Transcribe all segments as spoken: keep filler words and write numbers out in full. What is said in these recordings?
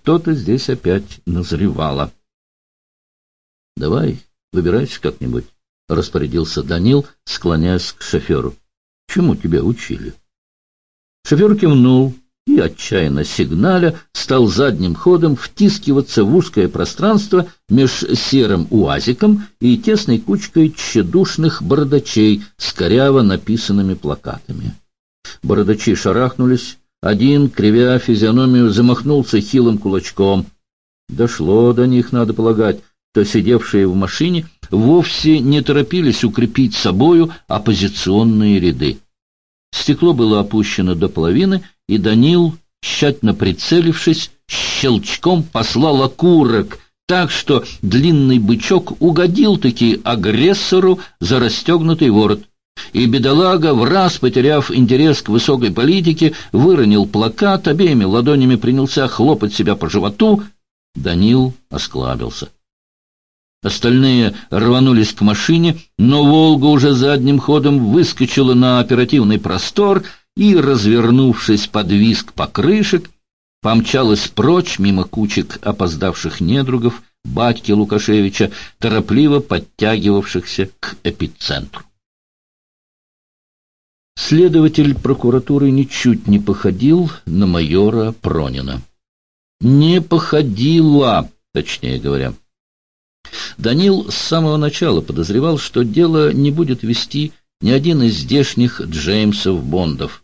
что-то здесь опять назревало. — Давай, выбирайся как-нибудь, — распорядился Данил, склоняясь к шоферу. — Чему тебя учили? Шофер кивнул и, отчаянно сигналя, стал задним ходом втискиваться в узкое пространство меж серым уазиком и тесной кучкой тщедушных бородачей с коряво написанными плакатами. Бородачи шарахнулись, один, кривя физиономию, замахнулся хилым кулачком. Дошло до них, надо полагать, то сидевшие в машине вовсе не торопились укрепить собою оппозиционные ряды. Стекло было опущено до половины, и Данил, тщательно прицелившись, щелчком послал окурок, так что длинный бычок угодил-таки агрессору за расстегнутый ворот. И бедолага, враз потеряв интерес к высокой политике, выронил плакат, обеими ладонями принялся хлопать себя по животу. Данил осклабился. Остальные рванулись к машине, но «Волга» уже задним ходом выскочила на оперативный простор и, развернувшись под визг покрышек, помчалась прочь мимо кучек опоздавших недругов батьки Лукашевича, торопливо подтягивавшихся к эпицентру. Следователь прокуратуры ничуть не походил на майора Пронина. Не походила, точнее говоря. Данил с самого начала подозревал, что дело не будет вести ни один из здешних Джеймсов Бондов.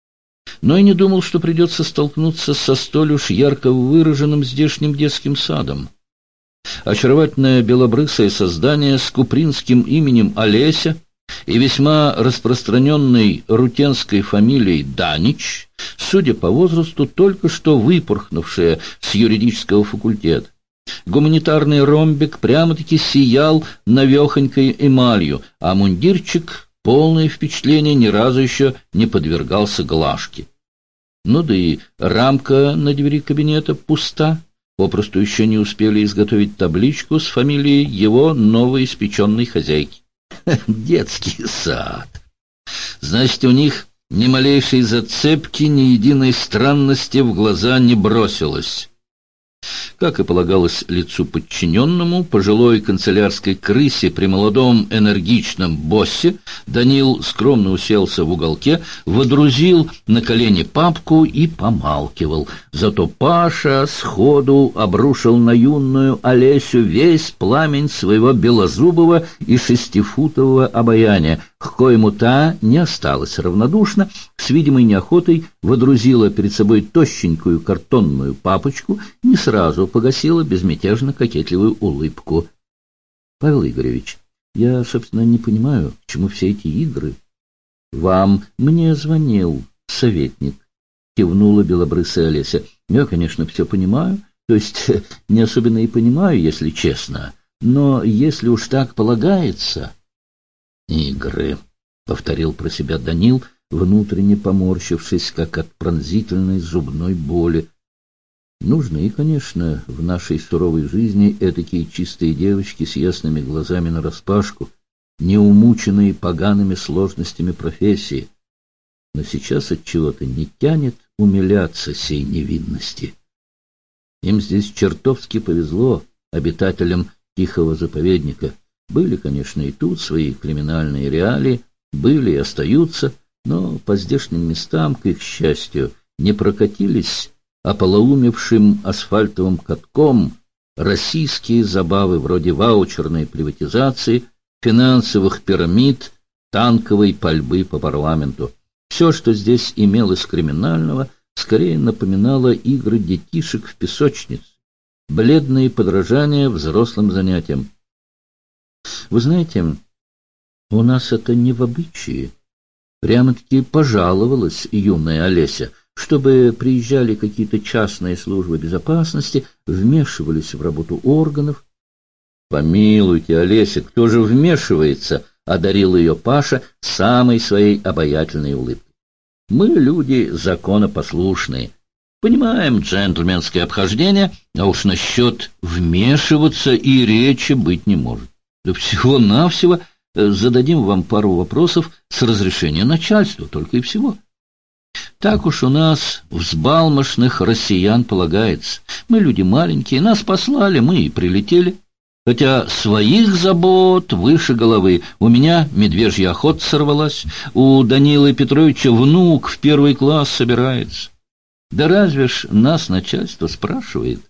Но и не думал, что придется столкнуться со столь уж ярко выраженным здешним детским садом. Очаровательное белобрысое создание с купринским именем Олеся и весьма распространенной рутенской фамилией Данич, судя по возрасту, только что выпорхнувшая с юридического факультета. Гуманитарный ромбик прямо-таки сиял навехонькой эмалью, а мундирчик, полное впечатление, ни разу еще не подвергался глажке. Ну да и рамка на двери кабинета пуста, попросту еще не успели изготовить табличку с фамилией его новоиспеченной хозяйки. Детский сад. Значит, у них ни малейшей зацепки, ни единой странности в глаза не бросилось. Как и полагалось лицу подчиненному, пожилой канцелярской крысе при молодом энергичном боссе, Данил скромно уселся в уголке, водрузил на колени папку и помалкивал. Зато Паша сходу обрушил на юную Олесю весь пламень своего белозубого и шестифутового обаяния, к коему та не осталась равнодушна, с видимой неохотой водрузила перед собой тощенькую картонную папочку, не сразу погасила безмятежно кокетливую улыбку. — Павел Игоревич, я, собственно, не понимаю, к чему все эти игры. — Вам мне звонил советник, — кивнула белобрысая Олеся. — Я, конечно, все понимаю, то есть не особенно и понимаю, если честно, но если уж так полагается... — Игры, — повторил про себя Данил, внутренне поморщившись, как от пронзительной зубной боли. Нужны и, конечно, в нашей суровой жизни этакие чистые девочки с ясными глазами нараспашку, не умученные погаными сложностями профессии. Но сейчас от чего-то не тянет умиляться сей невинности. Им здесь чертовски повезло, обитателям тихого заповедника. Были, конечно, и тут свои криминальные реалии, были и остаются, но по здешним местам, к их счастью, не прокатились ополоумевшим асфальтовым катком российские забавы вроде ваучерной приватизации, финансовых пирамид, танковой пальбы по парламенту. Все, что здесь имелось криминального, скорее напоминало игры детишек в песочнице, бледные подражания взрослым занятиям. Вы знаете, у нас это не в обычае. Прямо-таки пожаловалась юная Олеся, чтобы приезжали какие-то частные службы безопасности, вмешивались в работу органов. — Помилуйте, Олеся, кто же вмешивается? — одарил ее Паша самой своей обаятельной улыбкой. — Мы люди законопослушные, понимаем джентльменское обхождение, а уж насчет вмешиваться и речи быть не может. Да всего-навсего зададим вам пару вопросов с разрешения начальства, только и всего. Так уж у нас, взбалмошных россиян, полагается. Мы люди маленькие, нас послали, мы и прилетели. Хотя своих забот выше головы. У меня медвежья охота сорвалась, у Данилы Петровича внук в первый класс собирается. Да разве ж нас начальство спрашивает?